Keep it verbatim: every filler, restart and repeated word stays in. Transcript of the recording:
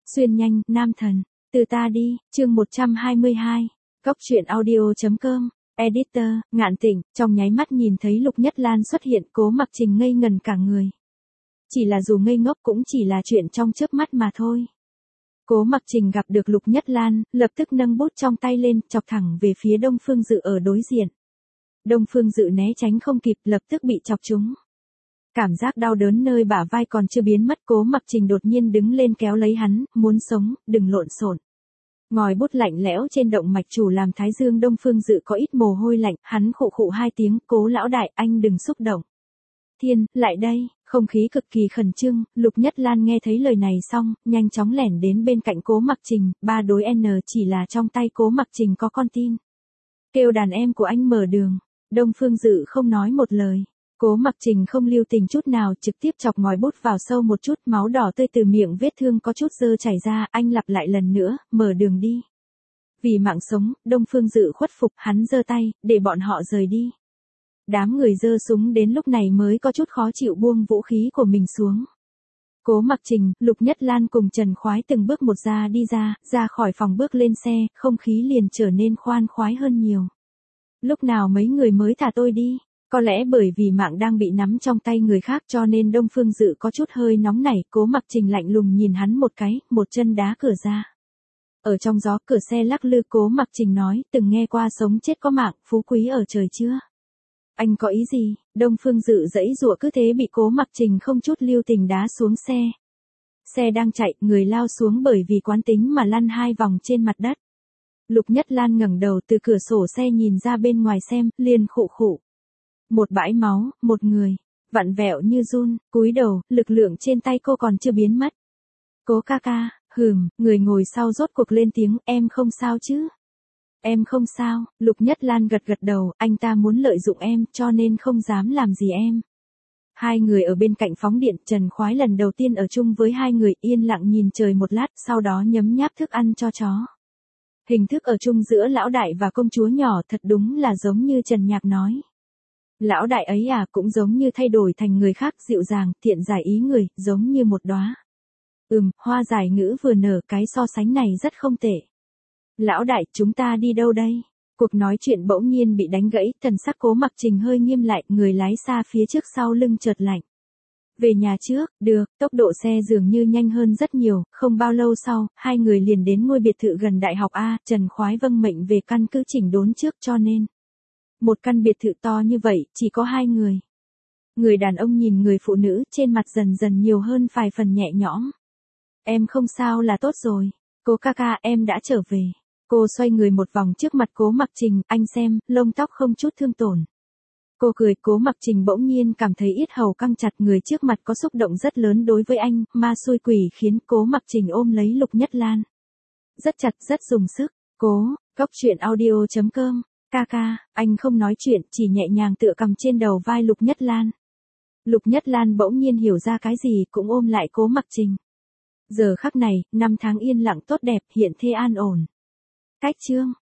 Xuyên nhanh, nam thần. Từ ta đi, chương một trăm hai mươi hai. Cóc truyện audio.com. Editor, Ngạn Tịnh, trong nháy mắt nhìn thấy Lục Nhất Lan xuất hiện, Cố Mặc Trình ngây ngần cả người. Chỉ là dù ngây ngốc cũng chỉ là chuyện trong chớp mắt mà thôi. Cố Mặc Trình gặp được Lục Nhất Lan, lập tức nâng bút trong tay lên, chọc thẳng về phía Đông Phương Dự ở đối diện. Đông Phương Dự né tránh không kịp, lập tức bị chọc trúng. Cảm giác đau đớn nơi bả vai còn chưa biến mất, Cố Mặc Trình đột nhiên đứng lên kéo lấy hắn, muốn sống, đừng lộn xộn. Ngòi bút lạnh lẽo trên động mạch chủ làm thái dương Đông Phương Dự có ít mồ hôi lạnh, hắn khụ khụ hai tiếng, Cố lão đại, anh đừng xúc động. Thiên, lại đây, không khí cực kỳ khẩn trương, Lục Nhất Lan nghe thấy lời này xong, nhanh chóng lẻn đến bên cạnh Cố Mặc Trình, ba đối N chỉ là trong tay Cố Mặc Trình có con tin. Kêu đàn em của anh mở đường, Đông Phương Dự không nói một lời. Cố Mặc Trình không lưu tình chút nào, trực tiếp chọc ngòi bút vào sâu một chút, máu đỏ tươi từ miệng vết thương có chút dơ chảy ra, anh lặp lại lần nữa, mở đường đi. Vì mạng sống, Đông Phương Dự khuất phục, hắn giơ tay, để bọn họ rời đi. Đám người giơ súng đến lúc này mới có chút khó chịu buông vũ khí của mình xuống. Cố Mặc Trình, Lục Nhất Lan cùng Trần Khoái từng bước một ra đi ra, ra khỏi phòng bước lên xe, không khí liền trở nên khoan khoái hơn nhiều. Lúc nào mấy người mới thả tôi đi? Có lẽ bởi vì mạng đang bị nắm trong tay người khác cho nên Đông Phương Dự có chút hơi nóng nảy, Cố Mặc Trình lạnh lùng nhìn hắn một cái, một chân đá cửa ra. Ở trong gió cửa xe lắc lư, Cố Mặc Trình nói, từng nghe qua sống chết có mạng, phú quý ở trời chưa? Anh có ý gì? Đông Phương Dự giãy giụa cứ thế bị Cố Mặc Trình không chút lưu tình đá xuống xe. Xe đang chạy, người lao xuống bởi vì quán tính mà lăn hai vòng trên mặt đất. Lục Nhất Lan ngẩng đầu từ cửa sổ xe nhìn ra bên ngoài xem, liền khụ khụ. Một bãi máu, một người, vặn vẹo như run, cúi đầu, lực lượng trên tay cô còn chưa biến mất. Cố ca ca, hừm, người ngồi sau rốt cuộc lên tiếng, em không sao chứ? Em không sao, Lục Nhất Lan gật gật đầu, anh ta muốn lợi dụng em, cho nên không dám làm gì em. Hai người ở bên cạnh phóng điện, Trần Khoái lần đầu tiên ở chung với hai người, yên lặng nhìn trời một lát, sau đó nhấm nháp thức ăn cho chó. Hình thức ở chung giữa lão đại và công chúa nhỏ thật đúng là giống như Trần Nhạc nói. Lão đại ấy à, cũng giống như thay đổi thành người khác, dịu dàng, thiện giải ý người, giống như một đóa. Ừm, hoa giải ngữ vừa nở, cái so sánh này rất không tệ. Lão đại, chúng ta đi đâu đây? Cuộc nói chuyện bỗng nhiên bị đánh gãy, thần sắc Cố Mặc Trình hơi nghiêm lại, người lái xa phía trước sau lưng chợt lạnh. Về nhà trước, được, tốc độ xe dường như nhanh hơn rất nhiều, không bao lâu sau, hai người liền đến ngôi biệt thự gần đại học A, Trần Khoái vâng mệnh về căn cứ chỉnh đốn trước cho nên. Một căn biệt thự to như vậy, chỉ có hai người. Người đàn ông nhìn người phụ nữ, trên mặt dần dần nhiều hơn vài phần nhẹ nhõm. Em không sao là tốt rồi. Cố ca ca, em đã trở về. Cô xoay người một vòng trước mặt Cố Mặc Trình, anh xem, lông tóc không chút thương tổn. Cô cười, Cố Mặc Trình bỗng nhiên cảm thấy yết hầu căng chặt, người trước mặt có xúc động rất lớn đối với anh, ma xui quỷ khiến Cố Mặc Trình ôm lấy Lục Nhất Lan. Rất chặt, rất dùng sức. Cố, cóc truyện audio.com. Ca ca, anh không nói chuyện, chỉ nhẹ nhàng tựa cầm trên đầu vai Lục Nhất Lan. Lục Nhất Lan bỗng nhiên hiểu ra cái gì, cũng ôm lại Cố Mặc Trình. Giờ khắc này, năm tháng yên lặng tốt đẹp, hiện thê an ổn. Cách chương.